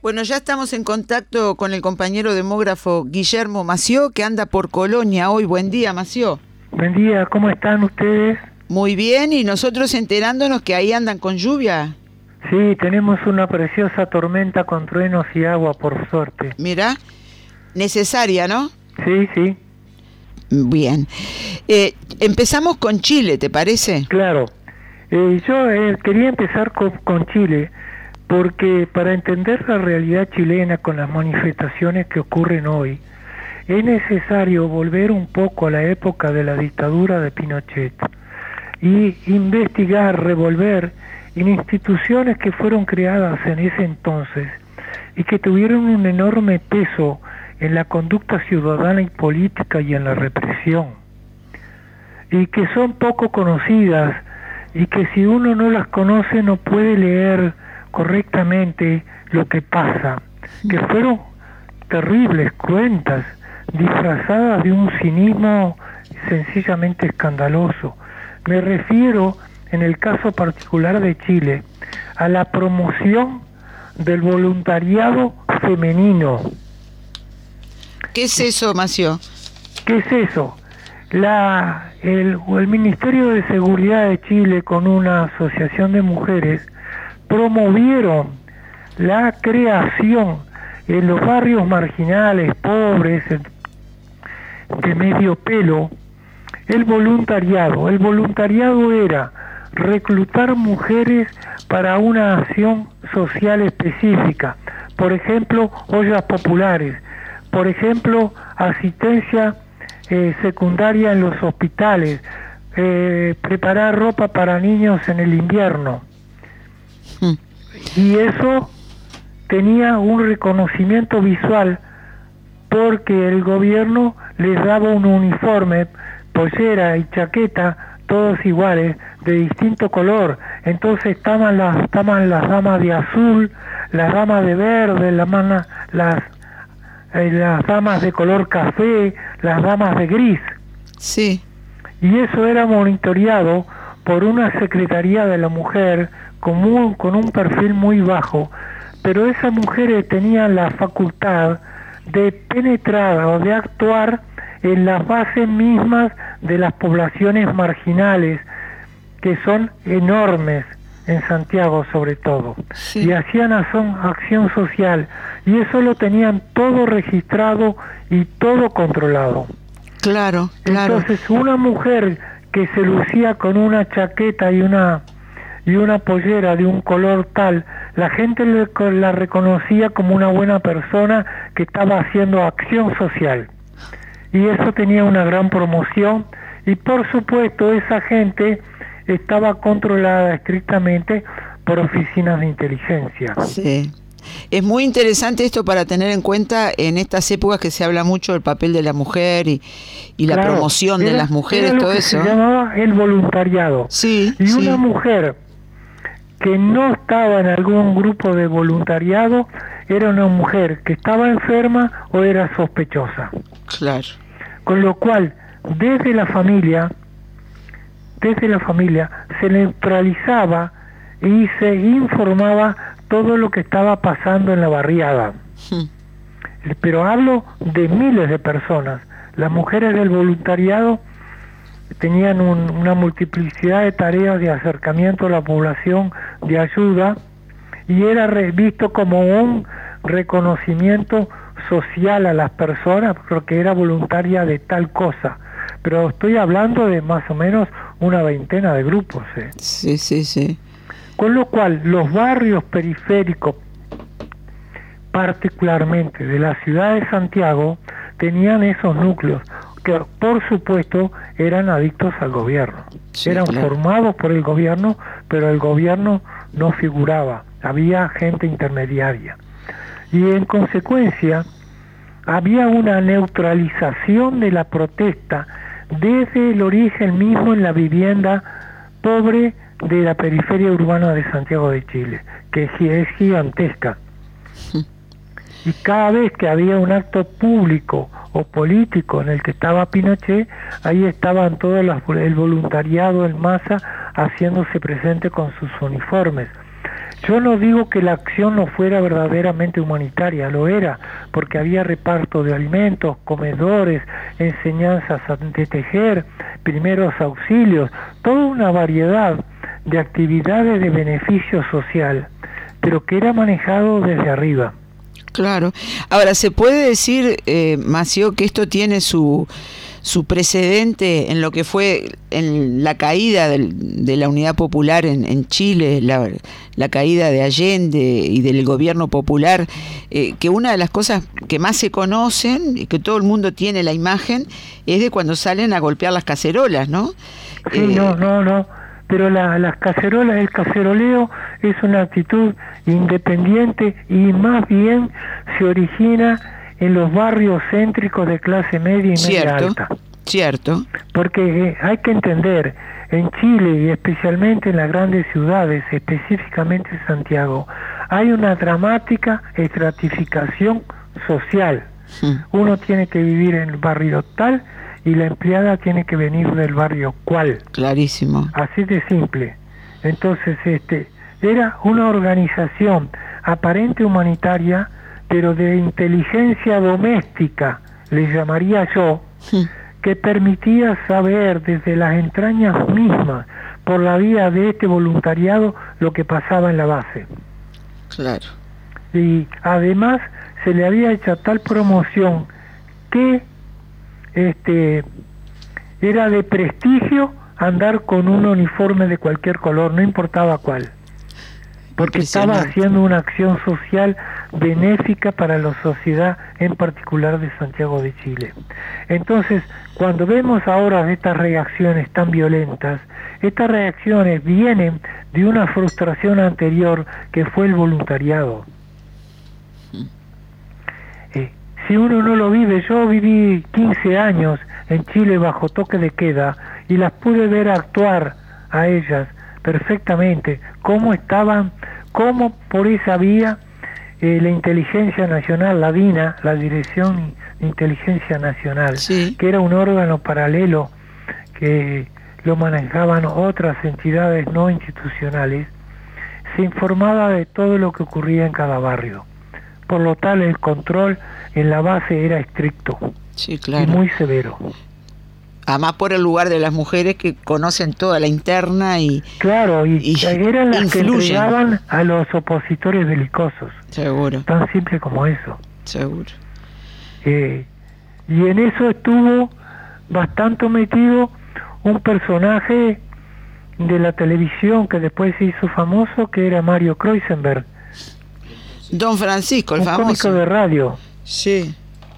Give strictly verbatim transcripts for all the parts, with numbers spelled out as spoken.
Bueno, ya estamos en contacto con el compañero demógrafo Guillermo Mació, que anda por Colonia hoy. Buen día, Mació. Buen día, ¿cómo están ustedes? Muy bien, y nosotros enterándonos que ahí andan con lluvia. Sí, tenemos una preciosa tormenta con truenos y agua, por suerte. Mirá, necesaria, ¿no? Sí, sí. Bien. Eh, empezamos con Chile, ¿te parece? Claro. Eh, yo eh, quería empezar con, con Chile, porque para entender la realidad chilena con las manifestaciones que ocurren hoy, es necesario volver un poco a la época de la dictadura de Pinochet y investigar, revolver en instituciones que fueron creadas en ese entonces y que tuvieron un enorme peso en la conducta ciudadana y política y en la represión, y que son poco conocidas y que si uno no las conoce no puede leer correctamente lo que pasa, que fueron terribles, cruentas, disfrazadas de un cinismo sencillamente escandaloso. Me refiero, en el caso particular de Chile, a la promoción del voluntariado femenino. ¿Qué es eso, Mació? ¿Qué es eso? La, el, el Ministerio de Seguridad de Chile, con una asociación de mujeres, promovieron la creación en los barrios marginales, pobres, de medio pelo, el voluntariado. El voluntariado era reclutar mujeres para una acción social específica, por ejemplo, ollas populares, por ejemplo, asistencia eh, secundaria en los hospitales, eh, preparar ropa para niños en el invierno. Y eso tenía un reconocimiento visual porque el gobierno les daba un uniforme, pollera y chaqueta, todos iguales, de distinto color. Entonces estaban las, estaban las damas de azul, las damas de verde, las, manas, las, eh, las damas de color café, las damas de gris. Sí. Y eso era monitoreado por una Secretaría de la Mujer con un, con un perfil muy bajo, pero esas mujeres tenían la facultad de penetrar o de actuar en las bases mismas de las poblaciones marginales, que son enormes en Santiago sobre todo, sí. Y hacían acción, acción social, y eso lo tenían todo registrado y todo controlado. Claro, claro. Entonces una mujer que se lucía con una chaqueta y una y una pollera de un color tal, la gente le, la reconocía como una buena persona que estaba haciendo acción social. Y eso tenía una gran promoción, y por supuesto esa gente estaba controlada estrictamente por oficinas de inteligencia. Sí. Es muy interesante esto para tener en cuenta en estas épocas que se habla mucho del papel de la mujer y, y la claro, promoción era, de las mujeres, era lo todo que eso. Se llamaba el voluntariado. Sí, y sí. Una mujer que no estaba en algún grupo de voluntariado era una mujer que estaba enferma o era sospechosa. Claro. Con lo cual, desde la familia, desde la familia se neutralizaba y se informaba todo lo que estaba pasando en la barriada. Hmm. Pero hablo de miles de personas. Las mujeres del voluntariado tenían un, una multiplicidad de tareas de acercamiento a la población, de ayuda, y era visto como un reconocimiento social a las personas porque era voluntaria de tal cosa. Pero estoy hablando de más o menos una veintena de grupos. ¿eh? Sí, sí, sí. Con lo cual, los barrios periféricos, particularmente de la ciudad de Santiago, tenían esos núcleos que, por supuesto, eran adictos al gobierno. Sí, eran claro. formados por el gobierno, pero el gobierno no figuraba. Había gente intermediaria. Y en consecuencia, había una neutralización de la protesta desde el origen mismo en la vivienda pobre de la periferia urbana de Santiago de Chile, que es gigantesca. Y cada vez que había un acto público o político en el que estaba Pinochet, ahí estaban todos los, el voluntariado en masa haciéndose presente con sus uniformes. Yo no digo que la acción no fuera verdaderamente humanitaria, lo era, porque había reparto de alimentos, comedores, enseñanzas de tejer, primeros auxilios, toda una variedad de actividades de beneficio social, pero que era manejado desde arriba. Claro. Ahora, ¿se puede decir, eh, Mació, que esto tiene su... su precedente en lo que fue en la caída del, de la Unidad Popular en, en Chile, la, la caída de Allende y del gobierno popular, eh, que una de las cosas que más se conocen y que todo el mundo tiene la imagen es de cuando salen a golpear las cacerolas, ¿no? Sí, eh, no, no, no, pero la, las cacerolas, el caceroleo es una actitud independiente y más bien se origina en los barrios céntricos de clase media y cierto, media alta. Cierto. Porque eh, hay que entender, en Chile y especialmente en las grandes ciudades, específicamente Santiago, hay una dramática estratificación social. Hmm. Uno tiene que vivir en el barrio tal y la empleada tiene que venir del barrio cual. Clarísimo. Así de simple. Entonces, este, era una organización aparente humanitaria, pero de inteligencia doméstica, le llamaría yo, sí, que permitía saber desde las entrañas mismas, por la vía de este voluntariado, lo que pasaba en la base. Claro. Y además se le había hecho tal promoción que este era de prestigio andar con un uniforme de cualquier color, no importaba cuál, porque estaba haciendo una acción social benéfica para la sociedad, en particular de Santiago de Chile. Entonces, cuando vemos ahora estas reacciones tan violentas, estas reacciones vienen de una frustración anterior que fue el voluntariado. Eh, si uno no lo vive, yo viví quince años en Chile bajo toque de queda y las pude ver actuar a ellas perfectamente, cómo estaban, cómo por esa vía eh, la Inteligencia Nacional, la DINA, la Dirección de Inteligencia Nacional, sí, que era un órgano paralelo que lo manejaban otras entidades no institucionales, se informaba de todo lo que ocurría en cada barrio. Por lo tal, el control en la base era estricto, sí, claro, y muy severo. Además por el lugar de las mujeres que conocen toda la interna y claro, y, y eran las influyen, que entregaban a los opositores belicosos. Seguro. Tan simple como eso. Seguro. Eh, y en eso estuvo bastante metido un personaje de la televisión que después se hizo famoso, que era Mario Kreuzenberg. Don Francisco, el un famoso. cómico de radio. Sí.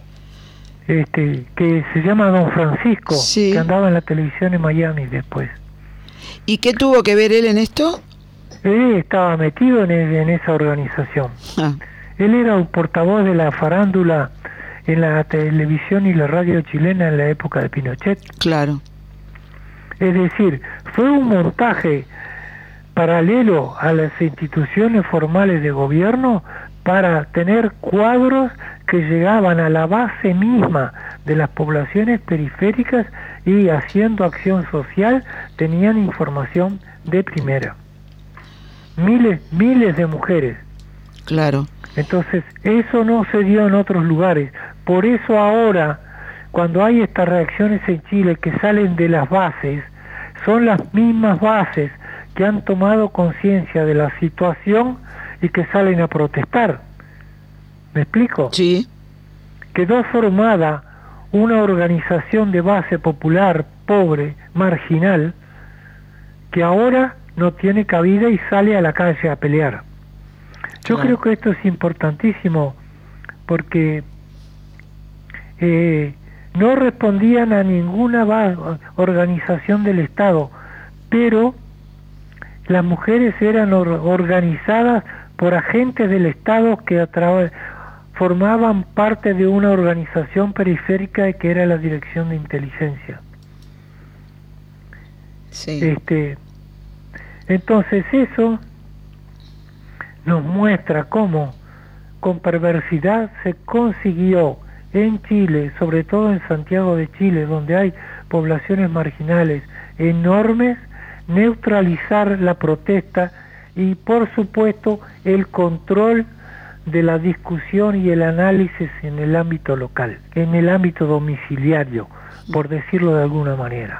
Este, que se llama Don Francisco, sí, que andaba en la televisión en Miami después. ¿Y qué tuvo que ver él en esto? Él estaba metido en, en esa organización. Ah. Él era un portavoz de la farándula en la televisión y la radio chilena en la época de Pinochet. Claro. Es decir, fue un montaje paralelo a las instituciones formales de gobierno para tener cuadros que llegaban a la base misma de las poblaciones periféricas y haciendo acción social tenían información de primera. Miles, miles de mujeres. Claro. Entonces, eso no se dio en otros lugares. Por eso ahora, cuando hay estas reacciones en Chile que salen de las bases, son las mismas bases que han tomado conciencia de la situación y que salen a protestar. ¿Me explico? Sí. Quedó formada una organización de base popular, pobre, marginal, que ahora no tiene cabida y sale a la calle a pelear. Yo claro. creo que esto es importantísimo porque eh, no respondían a ninguna organización del Estado, pero las mujeres eran or organizadas por agentes del Estado que a través formaban parte de una organización periférica que era la Dirección de Inteligencia. Sí. Este, entonces eso nos muestra cómo con perversidad se consiguió en Chile, sobre todo en Santiago de Chile, donde hay poblaciones marginales enormes, neutralizar la protesta y por supuesto el control de la discusión y el análisis en el ámbito local, en el ámbito domiciliario, por decirlo de alguna manera.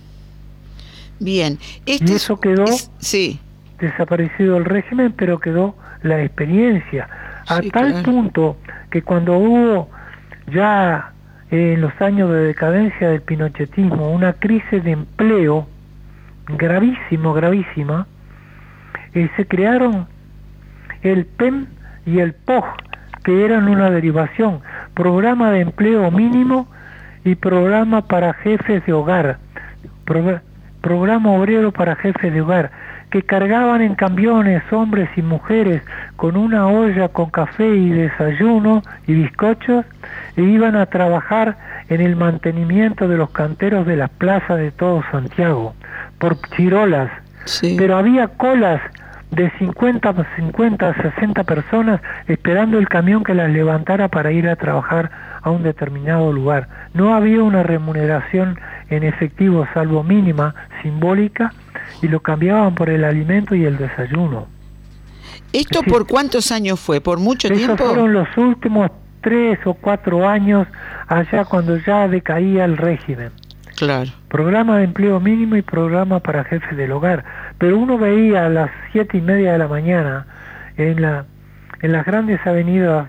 Bien. Este y eso quedó es, sí. desaparecido el régimen, pero quedó la experiencia, a sí, tal claro. punto que cuando hubo ya en los años de decadencia del pinochetismo una crisis de empleo gravísimo, gravísima, eh, se crearon el P E M y el P O G, que eran una derivación, programa de empleo mínimo y programa para jefes de hogar, Pro, programa obrero para jefes de hogar, que cargaban en camiones hombres y mujeres con una olla con café y desayuno y bizcochos e iban a trabajar en el mantenimiento de los canteros de las plazas de todo Santiago, por chirolas, sí. Pero había colas de cincuenta, sesenta personas esperando el camión que las levantara para ir a trabajar a un determinado lugar. No había una remuneración en efectivo salvo mínima, simbólica, y lo cambiaban por el alimento y el desayuno. ¿Esto decir, por cuántos años fue? ¿Por mucho esos tiempo? Fueron los últimos tres o cuatro años, allá cuando ya decaía el régimen. Claro. Programa de empleo mínimo y programa para jefes del hogar. Pero uno veía a las siete y media de la mañana en la en las grandes avenidas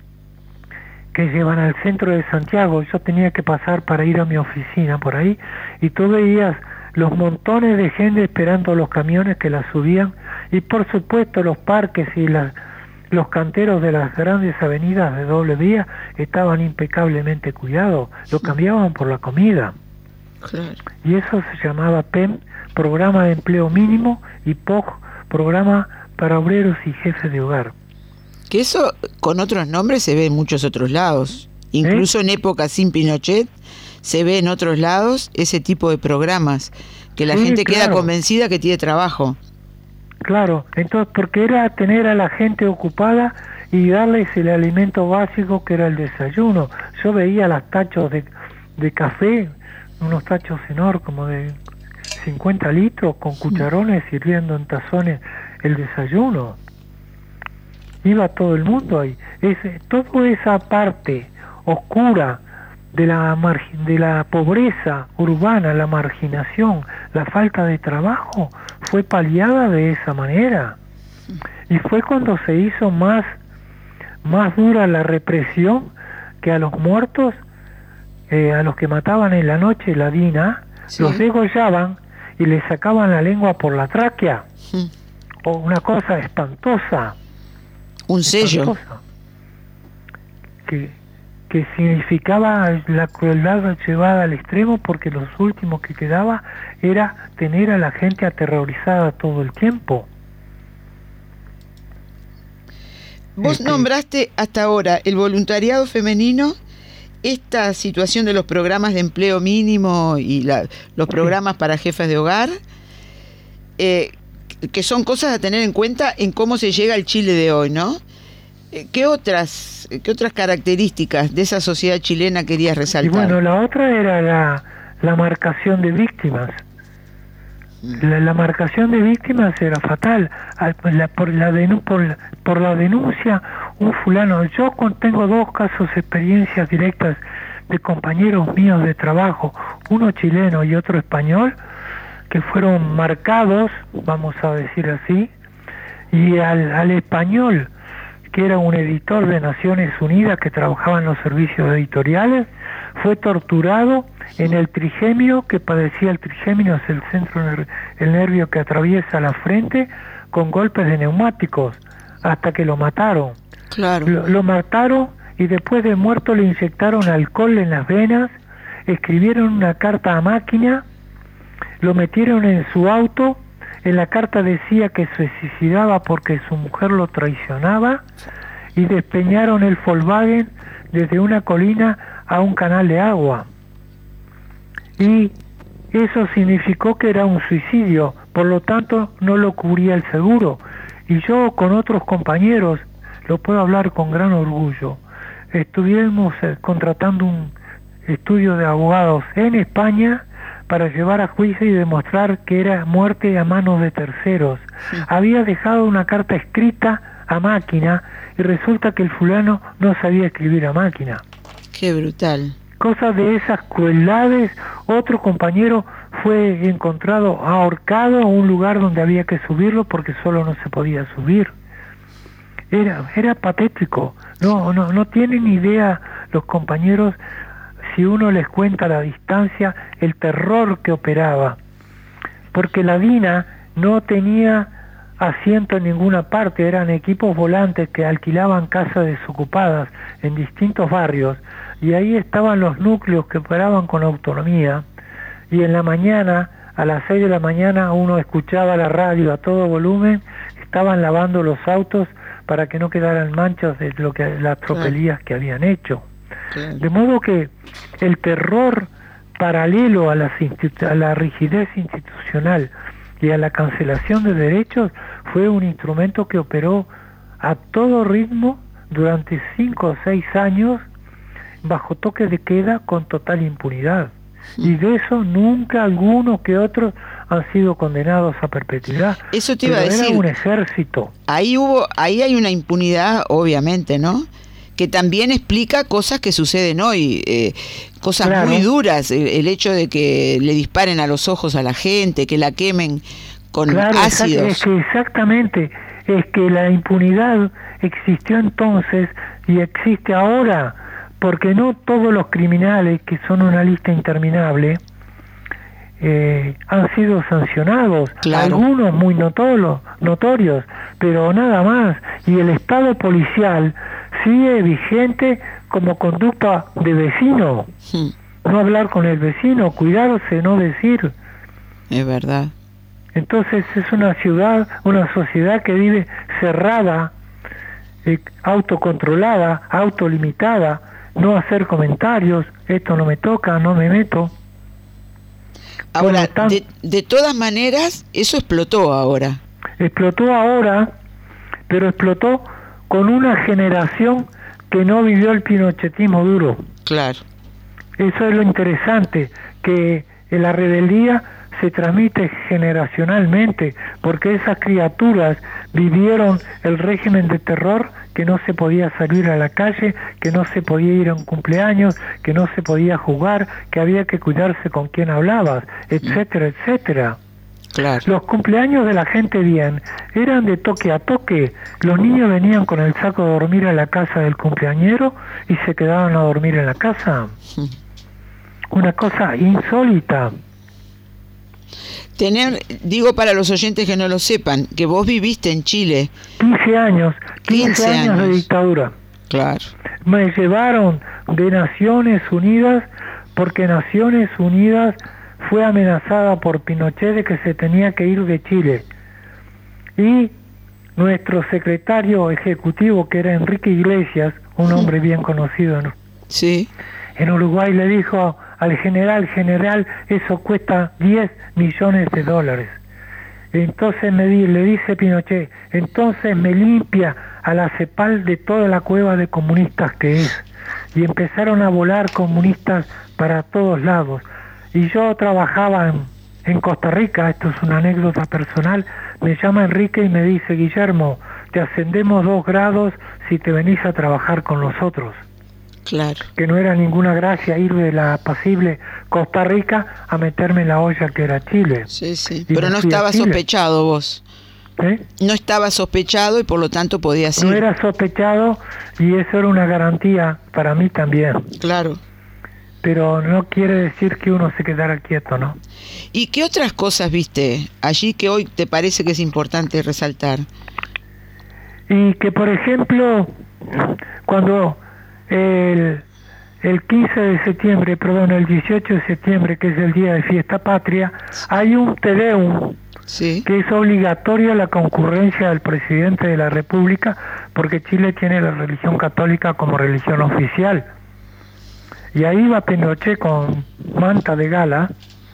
que llevan al centro de Santiago. Yo tenía que pasar para ir a mi oficina por ahí, y tú veías los montones de gente esperando los camiones que las subían, y por supuesto los parques y las los canteros de las grandes avenidas de doble vía estaban impecablemente cuidados, lo cambiaban por la comida. Claro. Y eso se llamaba P E M, Programa de Empleo Mínimo, y P O G, Programa para Obreros y Jefes de Hogar. Que eso con otros nombres se ve en muchos otros lados, incluso ¿Eh? en épocas sin Pinochet se ve en otros lados ese tipo de programas, que la sí, gente claro. queda convencida que tiene trabajo. Claro, entonces porque era tener a la gente ocupada y darles el alimento básico que era el desayuno. Yo veía los tachos de, de café, unos tachos enormes como de cincuenta litros con cucharones sirviendo en tazones el desayuno. Iba todo el mundo ahí. Es, toda esa parte oscura de la margin, de la pobreza urbana, la marginación, la falta de trabajo, fue paliada de esa manera. Y fue cuando se hizo más, más dura la represión, que a los muertos, eh, a los que mataban en la noche, la DINA, sí. los degollaban y les sacaban la lengua por la tráquea. Sí. O una cosa espantosa. Un sello. Espantosa, que, que significaba la crueldad llevada al extremo, porque los últimos que quedaba era tener a la gente aterrorizada todo el tiempo. Vos este, nombraste hasta ahora el voluntariado femenino, esta situación de los programas de empleo mínimo y la, los programas sí. para jefes de hogar, eh, que son cosas a tener en cuenta en cómo se llega al Chile de hoy, ¿no? ¿Qué otras, qué otras características de esa sociedad chilena querías resaltar? Y bueno, la otra era la, la marcación de víctimas. La, la marcación de víctimas era fatal. La, por, la denu, por, por la denuncia, un fulano, yo tengo dos casos, experiencias directas de compañeros míos de trabajo, uno chileno y otro español, que fueron marcados, vamos a decir así, y al, al español, que era un editor de Naciones Unidas que trabajaba en los servicios editoriales, fue torturado en el trigemio, que padecía el trigemio, es el centro, el nervio que atraviesa la frente, con golpes de neumáticos, hasta que lo mataron. Claro. Lo, lo mataron y después de muerto le inyectaron alcohol en las venas, escribieron una carta a máquina, lo metieron en su auto. En la carta decía que se suicidaba porque su mujer lo traicionaba, y despeñaron el Volkswagen desde una colina a un canal de agua. Y eso significó que era un suicidio, por lo tanto no lo cubría el seguro. Y yo con otros compañeros, lo puedo hablar con gran orgullo, estuvimos contratando un estudio de abogados en España para llevar a juicio y demostrar que era muerte a manos de terceros. Sí. Había dejado una carta escrita a máquina y resulta que el fulano no sabía escribir a máquina. Qué brutal. Cosas de esas crueldades. Otro compañero fue encontrado ahorcado a un lugar donde había que subirlo porque solo no se podía subir. Era, era patético. No, no, no tienen idea los compañeros, si uno les cuenta a la distancia, el terror que operaba. Porque la DINA no tenía asiento en ninguna parte, eran equipos volantes que alquilaban casas desocupadas en distintos barrios, y ahí estaban los núcleos que operaban con autonomía, y en la mañana, a las seis de la mañana, uno escuchaba la radio a todo volumen, estaban lavando los autos para que no quedaran manchas de lo que las tropelías que habían hecho. Claro. De modo que el terror paralelo a, las a la rigidez institucional y a la cancelación de derechos fue un instrumento que operó a todo ritmo durante cinco o seis años bajo toque de queda con total impunidad. Y de eso nunca algunos que otros han sido condenados a perpetuidad. Eso te iba Pero a decir. Era un ejército. Ahí hubo, ahí hay una impunidad, obviamente, ¿no? Que también explica cosas que suceden hoy, eh, cosas claro. muy duras, el, el hecho de que le disparen a los ojos a la gente, que la quemen con claro, ácidos. Es que exactamente, es que la impunidad existió entonces y existe ahora, porque no todos los criminales, que son una lista interminable, eh, han sido sancionados, claro. algunos muy notorios, notorios, pero nada más, y el Estado policial sigue vigente como conducta de vecino, sí. no hablar con el vecino, cuidarse, no decir. Es verdad. Entonces es una ciudad, una sociedad que vive cerrada, eh, autocontrolada, autolimitada, no hacer comentarios, esto no me toca, no me meto. Ahora, tanto, de, de todas maneras, eso explotó ahora. Explotó ahora, pero explotó con una generación que no vivió el pinochetismo duro. Claro. Eso es lo interesante, que la rebeldía se transmite generacionalmente, porque esas criaturas vivieron el régimen de terror, que no se podía salir a la calle, que no se podía ir a un cumpleaños, que no se podía jugar, que había que cuidarse con quién hablabas, etcétera, etcétera. Claro. Los cumpleaños de la gente bien eran de toque a toque. Los niños venían con el saco de dormir a la casa del cumpleañero y se quedaban a dormir en la casa. Sí. Una cosa insólita. Tener, digo para los oyentes que no lo sepan, que vos viviste en Chile. quince años, quince, quince años de dictadura. Claro. Me llevaron de Naciones Unidas porque Naciones Unidas fue amenazada por Pinochet de que se tenía que ir de Chile. Y nuestro secretario ejecutivo, que era Enrique Iglesias, un hombre bien conocido en, sí. en Uruguay, le dijo al general, general, eso cuesta diez millones de dólares. Entonces me di, le dice Pinochet, entonces me limpia a la CEPAL de toda la cueva de comunistas que es. Y empezaron a volar comunistas para todos lados. Y yo trabajaba en, en Costa Rica, esto es una anécdota personal, me llama Enrique y me dice, Guillermo, te ascendemos dos grados si te venís a trabajar con nosotros. Claro. Que no era ninguna gracia ir de la apacible Costa Rica a meterme en la olla que era Chile. Sí, sí. Pero no estaba sospechado vos. ¿Eh? No estaba sospechado y por lo tanto podías ir. No era sospechado y eso era una garantía para mí también. Claro. Pero no quiere decir que uno se quedara quieto, ¿no? ¿Y qué otras cosas viste allí que hoy te parece que es importante resaltar? Y que, por ejemplo, cuando el, el quince de septiembre, perdón, el dieciocho de septiembre, que es el día de fiesta patria, hay un Te Deum, sí. que es obligatoria la concurrencia del presidente de la República, porque Chile tiene la religión católica como religión oficial. Y ahí va Pinochet con manta de gala.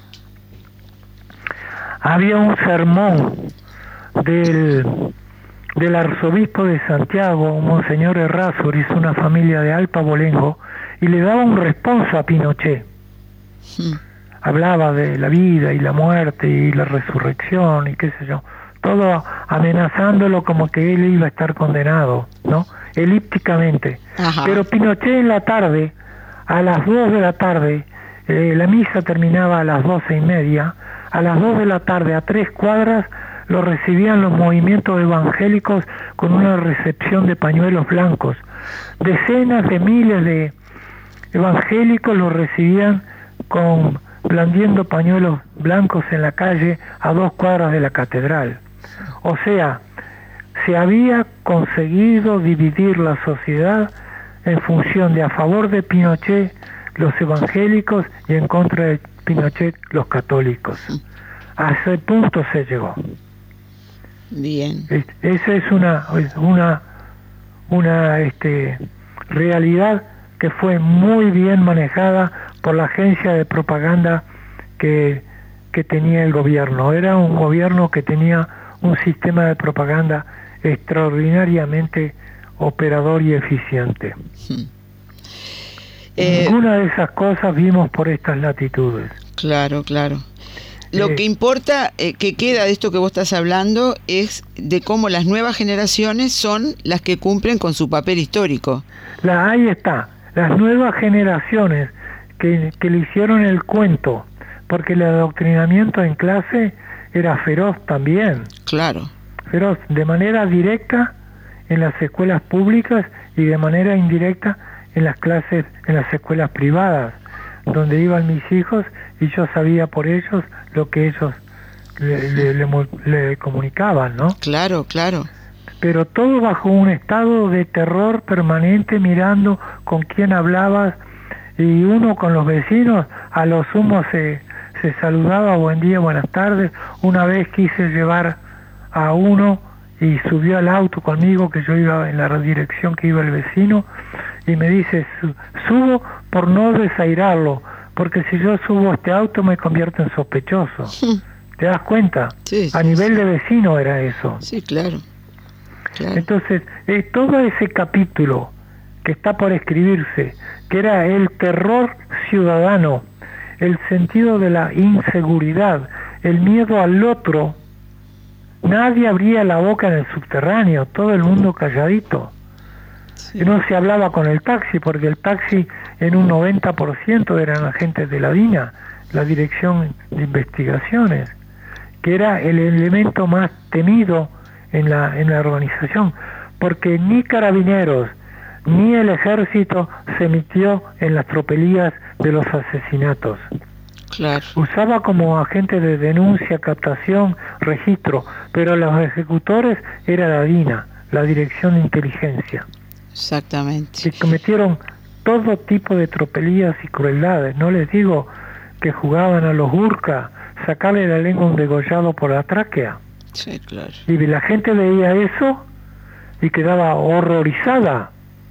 Había un sermón del, del arzobispo de Santiago, Monseñor Errázuriz, una familia de Alpa Bolengo, y le daba un responso a Pinochet. Hmm. hablaba de la vida y la muerte y la resurrección y qué sé yo, todo amenazándolo como que él iba a estar condenado, ¿no? Elípticamente. Ajá. Pero Pinochet en la tarde, a las dos de la tarde, eh, la misa terminaba a las doce y media, a las dos de la tarde, a tres cuadras, lo recibían los movimientos evangélicos con una recepción de pañuelos blancos. Decenas de miles de evangélicos lo recibían con blandiendo pañuelos blancos en la calle a dos cuadras de la catedral. O sea, se había conseguido dividir la sociedad en función de a favor de Pinochet los evangélicos y en contra de Pinochet los católicos. A ese punto se llegó. Bien. Esa es una una una este realidad que fue muy bien manejada por la agencia de propaganda que que tenía el gobierno. Era un gobierno que tenía un sistema de propaganda extraordinariamente operador y eficiente. Hmm. Eh, Ninguna de esas cosas vimos por estas latitudes. Claro, claro. Lo eh, que importa, eh, que queda de esto que vos estás hablando, es de cómo las nuevas generaciones son las que cumplen con su papel histórico. La, ahí está, las nuevas generaciones que, que le hicieron el cuento, porque el adoctrinamiento en clase era feroz también. Claro. Feroz, de manera directa en las escuelas públicas y de manera indirecta en las clases, en las escuelas privadas, donde iban mis hijos y yo sabía por ellos lo que ellos le, le, le, le comunicaban, ¿no? Claro, claro. Pero todo bajo un estado de terror permanente, mirando con quién hablabas, y uno con los vecinos a lo sumo se, se saludaba, buen día, buenas tardes. Una vez quise llevar a uno y subió al auto conmigo, que yo iba en la dirección que iba el vecino, y me dice, subo por no desairarlo, porque si yo subo a este auto me convierto en sospechoso. Sí. ¿Te das cuenta? Sí, sí, a nivel sí. de vecino era eso. Sí, claro. claro. Entonces, eh, todo ese capítulo que está por escribirse, que era el terror ciudadano, el sentido de la inseguridad, el miedo al otro, nadie abría la boca en el subterráneo, todo el mundo calladito. Sí. No se hablaba con el taxi, porque el taxi en un noventa por ciento eran agentes de la D I N A, la Dirección de Investigaciones, que era el elemento más temido en la, en la organización, porque ni carabineros ni el ejército se metió en las tropelías de los asesinatos. Claro. Usaba como agente de denuncia, captación, registro, pero los ejecutores era la D I N A, la Dirección de Inteligencia. Exactamente. Y cometieron todo tipo de tropelías y crueldades. No les digo que jugaban a los Gurkha, sacarle la lengua a un degollado por la tráquea. Sí, claro. Y la gente veía eso y quedaba horrorizada.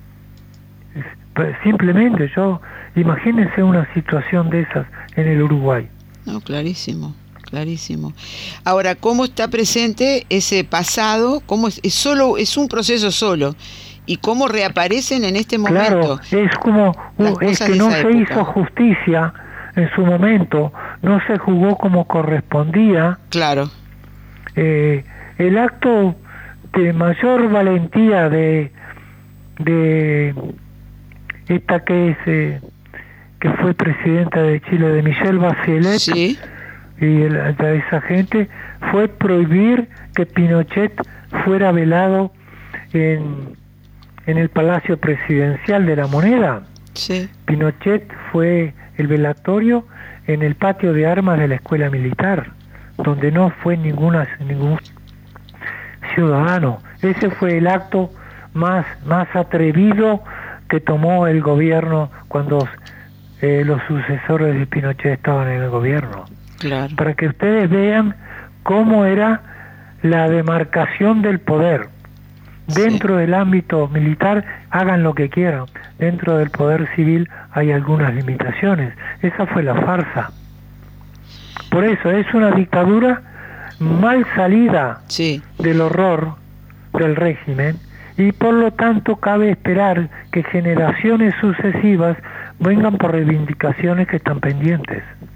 Simplemente yo, imagínense una situación de esas en el Uruguay. No, clarísimo, clarísimo. Ahora, ¿cómo está presente ese pasado? ¿Cómo es, es solo, es un proceso solo? ¿Y cómo reaparecen en este momento? Claro, es como uh, es que no se época. hizo justicia en su momento, no se jugó como correspondía. Claro. Eh, el acto de mayor valentía de de esta que es eh, que fue presidenta de Chile, de Michelle Bachelet, sí. y el, de esa gente, fue prohibir que Pinochet fuera velado en en el Palacio Presidencial de la Moneda. Sí. Pinochet fue el velatorio en el patio de armas de la Escuela Militar, donde no fue ninguna ningún ciudadano. Ese fue el acto más más atrevido que tomó el gobierno cuando eh, los sucesores de Pinochet estaban en el gobierno. Claro. Para que ustedes vean cómo era la demarcación del poder. Dentro sí. del ámbito militar hagan lo que quieran, dentro del poder civil hay algunas limitaciones. Esa fue la farsa. Por eso es una dictadura mal salida sí. del horror del régimen, y por lo tanto cabe esperar que generaciones sucesivas vengan por reivindicaciones que están pendientes.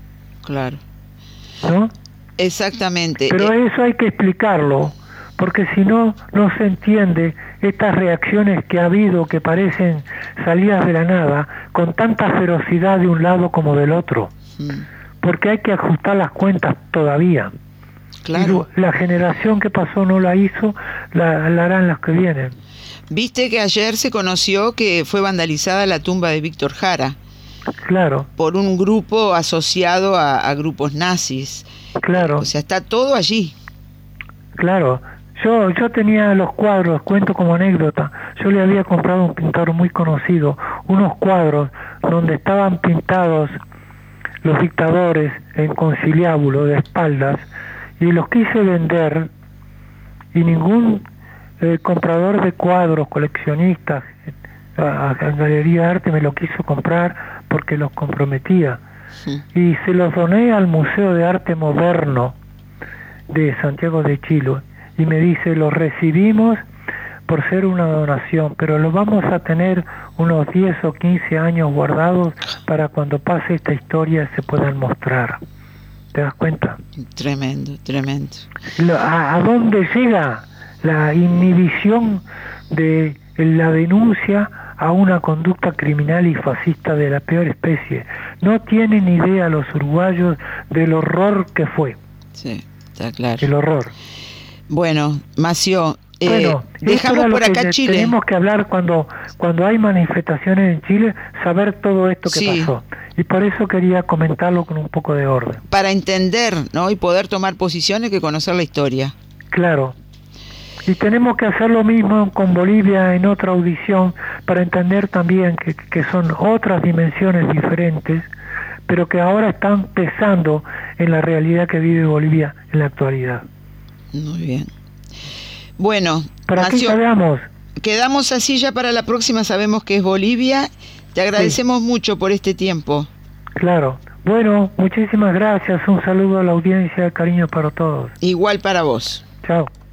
Claro. ¿No? Exactamente. Pero eh, eso hay que explicarlo, porque si no, no se entiende estas reacciones que ha habido, que parecen salidas de la nada, con tanta ferocidad de un lado como del otro. mm, Porque hay que ajustar las cuentas todavía. claro. Y la generación que pasó no la hizo, la, la harán las que vienen. Viste que ayer se conoció que fue vandalizada la tumba de Víctor Jara Claro, por un grupo asociado a, a grupos nazis. claro, O sea, está todo allí. claro. Yo, yo tenía los cuadros, cuento como anécdota, yo le había comprado a un pintor muy conocido unos cuadros donde estaban pintados los dictadores en conciliábulo de espaldas, y los quise vender, y ningún eh, comprador de cuadros, coleccionistas, a, a Galería de Arte me lo quiso comprar porque los comprometía. Sí. Y se los doné al Museo de Arte Moderno de Santiago de Chile, y me dice, los recibimos por ser una donación, pero los vamos a tener unos diez o quince años guardados para cuando pase esta historia se puedan mostrar. ¿Te das cuenta? Tremendo, tremendo. ¿A, a dónde llega la inhibición de la denuncia a una conducta criminal y fascista de la peor especie? No tienen idea los uruguayos del horror que fue. Sí, está claro. El horror. Bueno, Mació, eh, Bueno, dejamos esto por era lo acá que Chile. Tenemos que hablar cuando cuando hay manifestaciones en Chile, saber todo esto que Sí. pasó. Y por eso quería comentarlo con un poco de orden. Para entender, ¿no? Y poder tomar posiciones, que conocer la historia. Claro. Y tenemos que hacer lo mismo con Bolivia en otra audición para entender también que, que son otras dimensiones diferentes, pero que ahora están pesando en la realidad que vive Bolivia en la actualidad. Muy bien. Bueno, ¿Para qué Mació, quedamos? quedamos así, ya para la próxima sabemos que es Bolivia. Te agradecemos sí. mucho por este tiempo. Claro. Bueno, muchísimas gracias. Un saludo a la audiencia, cariño para todos. Igual para vos. Chao.